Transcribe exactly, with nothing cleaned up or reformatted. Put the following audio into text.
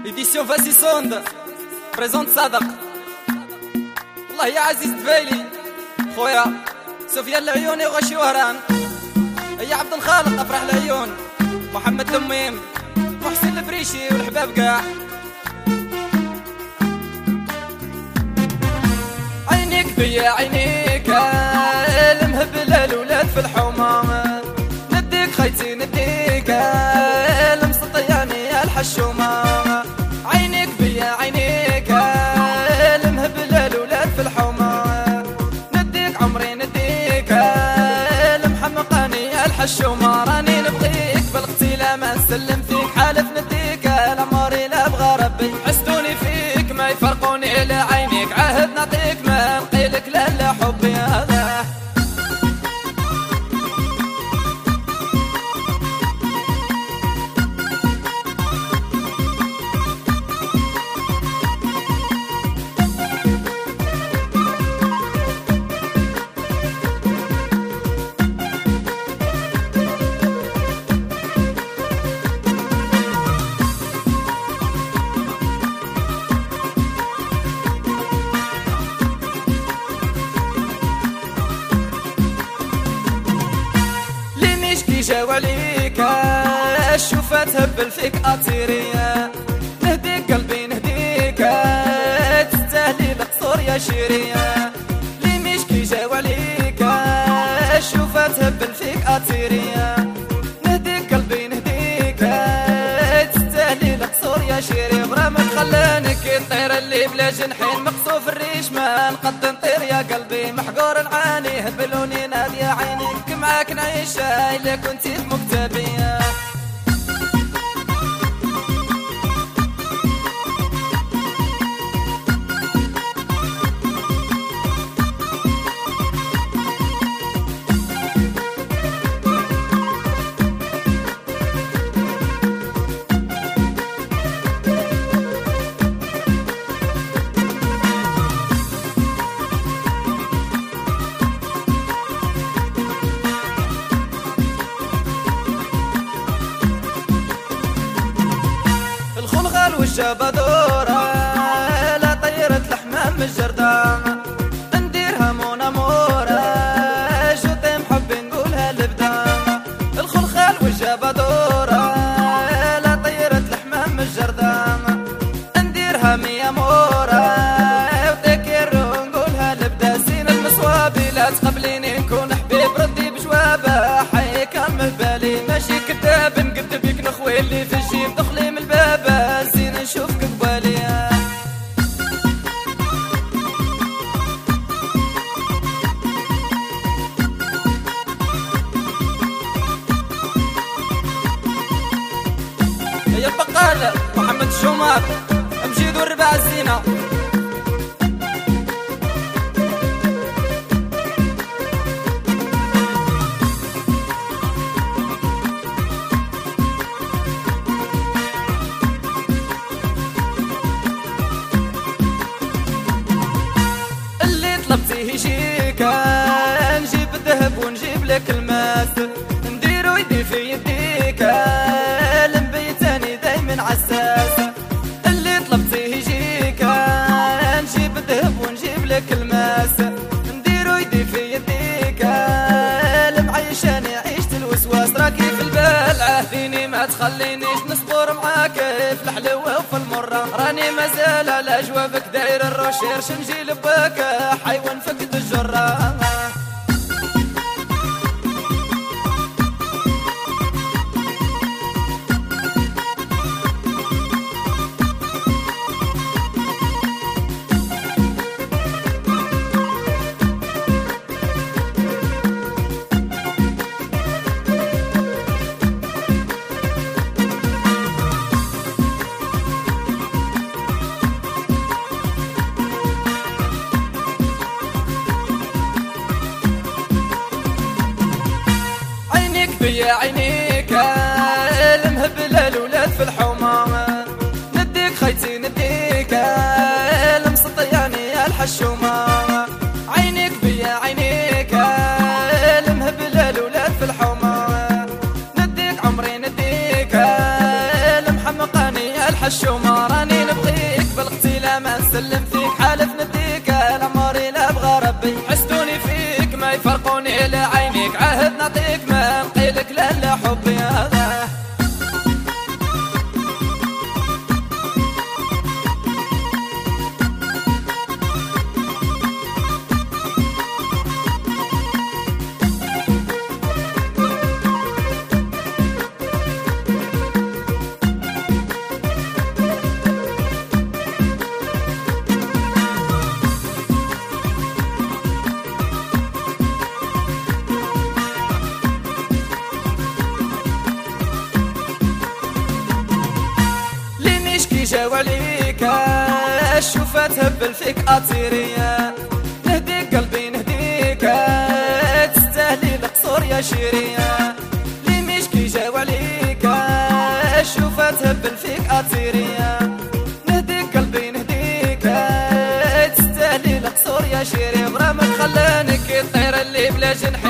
Édition Vassi Sonde présente صادق. والله يا عزيز دبيلي خويا سفيان العيوني وغشي وهران، يا عبد الخالق افرح العيون، محمد تميم، محسن الفريشي والحباب قاع. عينيك بيا عينيك المهبل الولاد في الحومة، نديك خيتي نديك المسطياني الحشومة. عينيك بيا عينيك المهبل الولاد في الحومة، نديك عمري نديك المحمقاني الحشومة. راني نبغيك بالقتيلة ما نسلم فيك، حالف نديك العمري لا بغى ربي، حسدوني فيك ما يفرقوني إلى عينيك، عهد نعطيك ما نقيلك لا لا حبي هذا. جاو عليك الشوفة تهبل فيك أطيرية، نهديك قلبي نهديك تستاهلي القصور يا شيرية. لي مشكي جاو عليك الشوفة تهبل فيك أطيرية، نهديك قلبي نهديك تستاهلي القصور يا شيرية. غرامك خلانك الطير اللي بلا جنحين، مقصوف الريش ما نقد نطير يا قلبي، محقور نعاني هبلوني نادي يا عينيك، معاك نعيش إلا كنتي مكتبية. والجابة دورة لا طيرة الحمام من الجردان، نديرها مونا مورا جوطي محبي نقولها لبدان. الخلخال والجابة دورة لا طيرة الحمام من الجردان، نديرها مية مورا وتكيرو نقولها لبدا. سين المصوابي لا تقبليني نكون حبيب، ردي بجوابه حي كان مهبالي، ماشي كذاب نقد بيك نخوي اللي في الجيب، دخلي من الباب نشوفك قبالي. يا البقال محمد الشومات مجيد والرباع الزينة. طلبتيه يجيك نجيب الذهب ونجيب لك الماس، نديرو يدي في يديك المبيتاني دايما عساس. اللي طلبتيه يجيك نجيب الذهب ونجيب لك الماس، نديرو يدي في يديك المعيشاني عيشة الوسواس. راكي في البال عاهديني ما تخلينيش نصبر معاك في الحلوة وفي المرة، راني مازال على جوابك داير الروشيرش، نجي لباك حيوان فقد الجرة. يا عينيك المهبل الولاد في الحومة، نديك خيتي نديك المسطياني الحشومة. عينيك بيا عينيك المهبل الولاد في الحومة، نديك عمري نديك الحشومة. جاو عليك الشوفة تهبل فيك أطيرية نهديك قلبي نهديك تستاهلي القصور يا شيرية لي مشكي جاو عليك الشوفة تهبل فيك أطيرية نهديك قلبي نهديك تستاهلي القصور يا شيرية غرامك خلانك الطير اللي بلا جنح